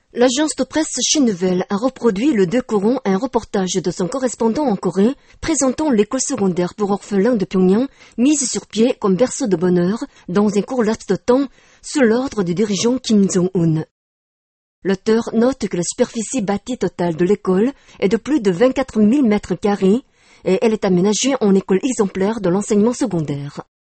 L'agence de presse Shin Nouvelle a reproduit le 2 courant un reportage de son correspondant en Corée présentant l'école secondaire pour orphelins de Pyongyang mise sur pied comme berceau de bonheur dans un court laps de temps sous l'ordre du dirigeant Kim Jong-un. L'auteur note que la superficie bâtie totale de l'école est de plus de 24 000 mètres carrés et elle est aménagée en école exemplaire de l'enseignement secondaire.